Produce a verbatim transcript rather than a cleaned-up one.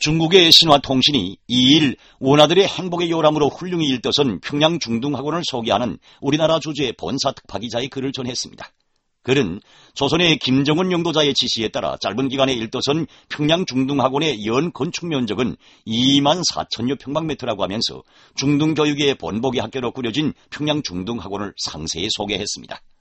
중국의 신화통신이 이일 원아들의 행복의 요람으로 훌륭히 일떠선 평양중등학원을 소개하는 우리나라 주재 본사 특파기자의 글을 전했습니다. 글은 조선의 김정은 영도자의 지시에 따라 짧은 기간에 일떠선 평양중등학원의 연 건축 면적은 이만 사천여 평방미터라고 하면서 중등교육의 본보기 학교로 꾸려진 평양중등학원을 상세히 소개했습니다.